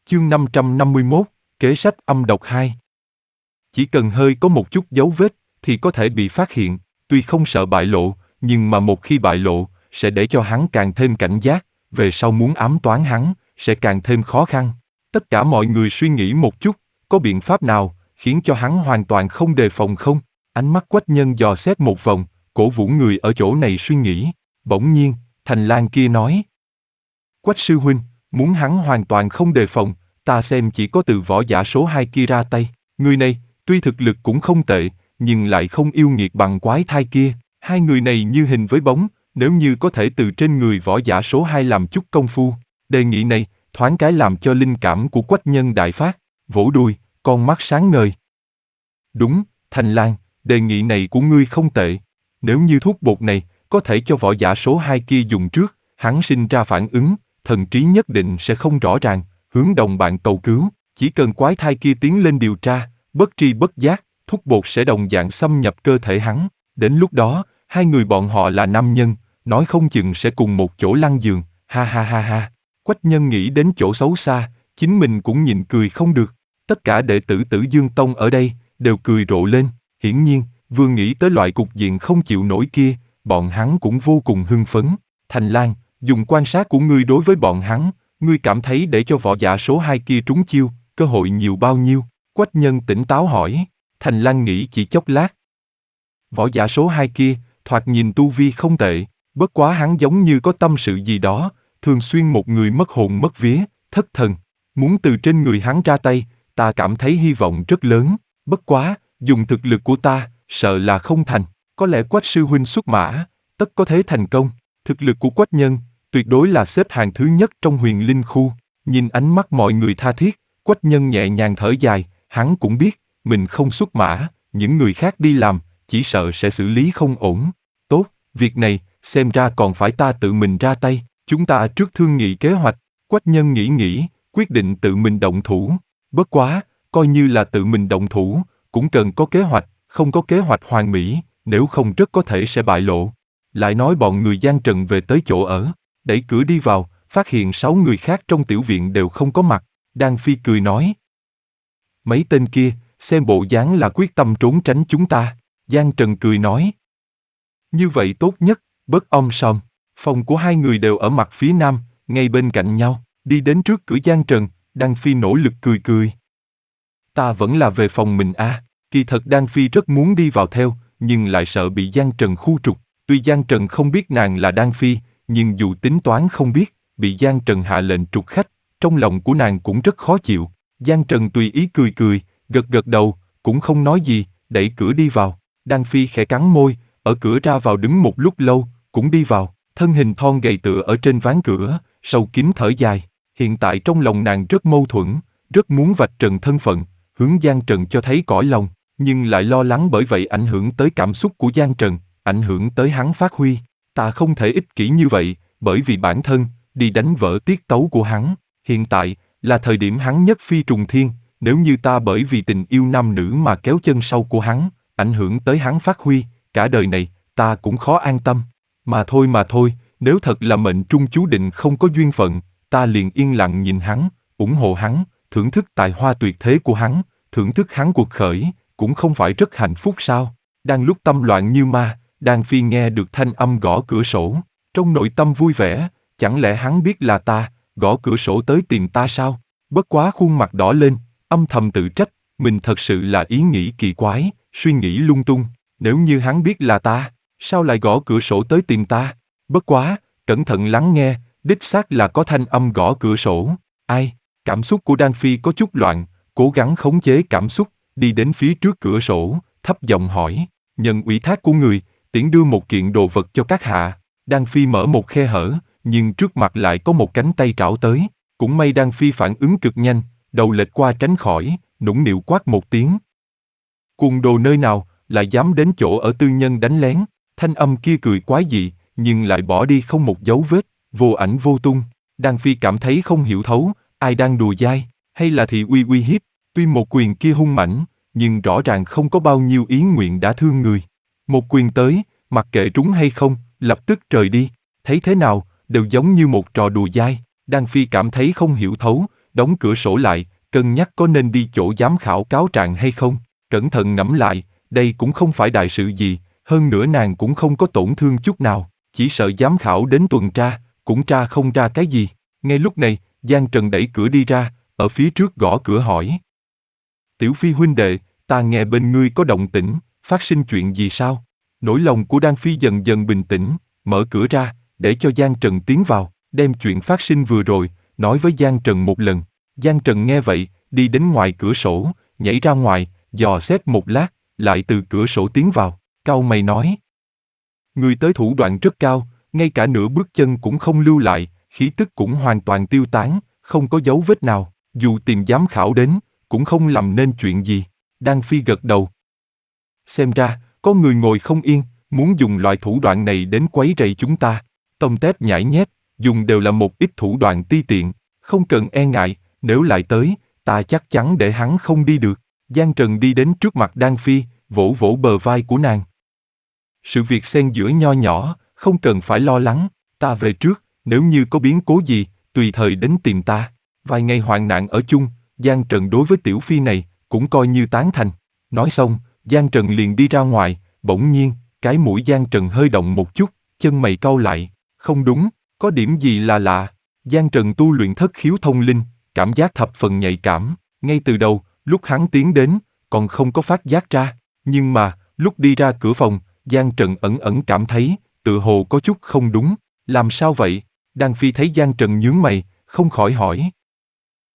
Chương 551, Kế sách âm độc 2. Chỉ cần hơi có một chút dấu vết, thì có thể bị phát hiện, tuy không sợ bại lộ, nhưng mà một khi bại lộ, sẽ để cho hắn càng thêm cảnh giác, về sau muốn ám toán hắn, sẽ càng thêm khó khăn. Tất cả mọi người suy nghĩ một chút, có biện pháp nào, khiến cho hắn hoàn toàn không đề phòng không? Ánh mắt Quách Nhân dò xét một vòng, cổ vũ người ở chỗ này suy nghĩ. Bỗng nhiên, Thành Lang kia nói: Quách sư huynh, muốn hắn hoàn toàn không đề phòng, ta xem chỉ có từ võ giả số 2 kia ra tay. Người này, tuy thực lực cũng không tệ, nhưng lại không yêu nghiệt bằng quái thai kia. Hai người này như hình với bóng, nếu như có thể từ trên người võ giả số 2 làm chút công phu. Đề nghị này, thoáng cái làm cho linh cảm của Quách Nhân đại phát, vỗ đùi, con mắt sáng ngời. Đúng, Thành Lang, đề nghị này của ngươi không tệ. Nếu như thuốc bột này, có thể cho võ giả số 2 kia dùng trước, hắn sinh ra phản ứng, thần trí nhất định sẽ không rõ ràng, hướng đồng bạn cầu cứu. Chỉ cần quái thai kia tiến lên điều tra, bất tri bất giác, thuốc bột sẽ đồng dạng xâm nhập cơ thể hắn. Đến lúc đó, hai người bọn họ là nam nhân, nói không chừng sẽ cùng một chỗ lăn giường, ha ha ha ha. Quách Nhân nghĩ đến chỗ xấu xa, chính mình cũng nhịn cười không được. Tất cả đệ tử Tử Dương Tông ở đây, đều cười rộ lên. Hiển nhiên, vừa nghĩ tới loại cục diện không chịu nổi kia, bọn hắn cũng vô cùng hưng phấn. Thành Lang, dùng quan sát của ngươi đối với bọn hắn, ngươi cảm thấy để cho võ giả số 2 kia trúng chiêu, cơ hội nhiều bao nhiêu? Quách Nhân tỉnh táo hỏi. Thành Lang nghĩ chỉ chốc lát. Võ giả số 2 kia, thoạt nhìn tu vi không tệ, bất quá hắn giống như có tâm sự gì đó, thường xuyên một người mất hồn mất vía, thất thần. Muốn từ trên người hắn ra tay, ta cảm thấy hy vọng rất lớn, bất quá, dùng thực lực của ta, sợ là không thành. Có lẽ Quách sư huynh xuất mã, tất có thể thành công. Thực lực của Quách Nhân, tuyệt đối là xếp hàng thứ nhất trong Huyền Linh khu. Nhìn ánh mắt mọi người tha thiết, Quách Nhân nhẹ nhàng thở dài, hắn cũng biết, mình không xuất mã, những người khác đi làm, chỉ sợ sẽ xử lý không ổn. Tốt, việc này, xem ra còn phải ta tự mình ra tay, chúng ta trước thương nghị kế hoạch. Quách Nhân nghĩ, quyết định tự mình động thủ. Bất quá, coi như là tự mình động thủ, cũng cần có kế hoạch, không có kế hoạch hoàn mỹ, nếu không rất có thể sẽ bại lộ. Lại nói bọn người Giang Trần về tới chỗ ở, đẩy cửa đi vào, phát hiện 6 người khác trong tiểu viện đều không có mặt. Đan Phi cười nói: Mấy tên kia, xem bộ dáng là quyết tâm trốn tránh chúng ta. Giang Trần cười nói: Như vậy tốt nhất, bớt om sòm. Phòng của hai người đều ở mặt phía nam, ngay bên cạnh nhau. Đi đến trước cửa Giang Trần, Đan Phi nỗ lực cười. Ta vẫn là về phòng mình à. Kỳ thật Đan Phi rất muốn đi vào theo, nhưng lại sợ bị Giang Trần khu trục. Tuy Giang Trần không biết nàng là Đan Phi, nhưng dù tính toán không biết, bị Giang Trần hạ lệnh trục khách, trong lòng của nàng cũng rất khó chịu. Giang Trần tùy ý cười, gật đầu, cũng không nói gì, đẩy cửa đi vào. Đan Phi khẽ cắn môi, ở cửa ra vào đứng một lúc lâu, cũng đi vào, thân hình thon gầy tựa ở trên ván cửa, sâu kín thở dài. Hiện tại trong lòng nàng rất mâu thuẫn, rất muốn vạch trần thân phận, hướng Giang Trần cho thấy cõi lòng, nhưng lại lo lắng bởi vậy ảnh hưởng tới cảm xúc của Giang Trần, ảnh hưởng tới hắn phát huy. Ta không thể ích kỷ như vậy, bởi vì bản thân, đi đánh vỡ tiết tấu của hắn. Hiện tại, là thời điểm hắn nhất phi trùng thiên, nếu như ta bởi vì tình yêu nam nữ mà kéo chân sau của hắn, ảnh hưởng tới hắn phát huy, cả đời này, ta cũng khó an tâm. Mà thôi, nếu thật là mệnh trung chú định không có duyên phận, ta liền yên lặng nhìn hắn, ủng hộ hắn, thưởng thức tài hoa tuyệt thế của hắn, thưởng thức hắn cuộc khởi, cũng không phải rất hạnh phúc sao? Đang lúc tâm loạn như ma, Đan Phi nghe được thanh âm gõ cửa sổ, trong nội tâm vui vẻ, chẳng lẽ hắn biết là ta, gõ cửa sổ tới tìm ta sao? Bất quá khuôn mặt đỏ lên, âm thầm tự trách, mình thật sự là ý nghĩ kỳ quái, suy nghĩ lung tung, nếu như hắn biết là ta, sao lại gõ cửa sổ tới tìm ta? Bất quá, cẩn thận lắng nghe, đích xác là có thanh âm gõ cửa sổ. Ai? Cảm xúc của Đan Phi có chút loạn, cố gắng khống chế cảm xúc, đi đến phía trước cửa sổ, thấp giọng hỏi: Nhận ủy thác của người, tiễn đưa một kiện đồ vật cho các hạ. Đan Phi mở một khe hở, nhưng trước mặt lại có một cánh tay trảo tới. Cũng may Đan Phi phản ứng cực nhanh, đầu lệch qua tránh khỏi, nũng nịu quát một tiếng: Cuồng đồ nơi nào, lại dám đến chỗ ở tư nhân đánh lén? Thanh âm kia cười quái dị, nhưng lại bỏ đi không một dấu vết, vô ảnh vô tung. Đan Phi cảm thấy không hiểu thấu, ai đang đùa dai, hay là thị uy hiếp. Tuy một quyền kia hung mãnh, nhưng rõ ràng không có bao nhiêu ý nguyện đã thương người. Một quyền tới, mặc kệ trúng hay không, lập tức rời đi. Thấy thế nào, đều giống như một trò đùa dai. Đan Phi cảm thấy không hiểu thấu, đóng cửa sổ lại, cân nhắc có nên đi chỗ giám khảo cáo trạng hay không. Cẩn thận ngẫm lại, đây cũng không phải đại sự gì, hơn nữa nàng cũng không có tổn thương chút nào, chỉ sợ giám khảo đến tuần tra, cũng tra không ra cái gì. Ngay lúc này, Giang Trần đẩy cửa đi ra, ở phía trước gõ cửa hỏi. Tiểu Phi huynh đệ, ta nghe bên ngươi có động tĩnh, phát sinh chuyện gì sao? Nỗi lòng của Đan Phi dần dần bình tĩnh, mở cửa ra, để cho Giang Trần tiến vào, đem chuyện phát sinh vừa rồi, nói với Giang Trần một lần. Giang Trần nghe vậy, đi đến ngoài cửa sổ, nhảy ra ngoài, dò xét một lát, lại từ cửa sổ tiến vào, cau mày nói. Người tới thủ đoạn rất cao, ngay cả nửa bước chân cũng không lưu lại, khí tức cũng hoàn toàn tiêu tán, không có dấu vết nào, dù tìm giám khảo đến, cũng không làm nên chuyện gì. Đan Phi gật đầu. Xem ra, có người ngồi không yên, muốn dùng loại thủ đoạn này đến quấy rầy chúng ta. Tông tép nhãi nhép, dùng đều là một ít thủ đoạn ti tiện, không cần e ngại, nếu lại tới, ta chắc chắn để hắn không đi được. Giang Trần đi đến trước mặt Đan Phi, vỗ vỗ bờ vai của nàng. Sự việc xen giữa nho nhỏ, không cần phải lo lắng, ta về trước, nếu như có biến cố gì, tùy thời đến tìm ta. Vài ngày hoạn nạn ở chung, Giang Trần đối với Tiểu Phi này, cũng coi như tán thành. Nói xong, Giang Trần liền đi ra ngoài, bỗng nhiên, cái mũi Giang Trần hơi động một chút, chân mày cau lại, không đúng, có điểm gì là lạ. Giang Trần tu luyện thất khiếu thông linh, cảm giác thập phần nhạy cảm, ngay từ đầu, lúc hắn tiến đến, còn không có phát giác ra, nhưng mà, lúc đi ra cửa phòng, Giang Trần ẩn ẩn cảm thấy, tự hồ có chút không đúng, làm sao vậy? Đan Phi thấy Giang Trần nhướng mày, không khỏi hỏi.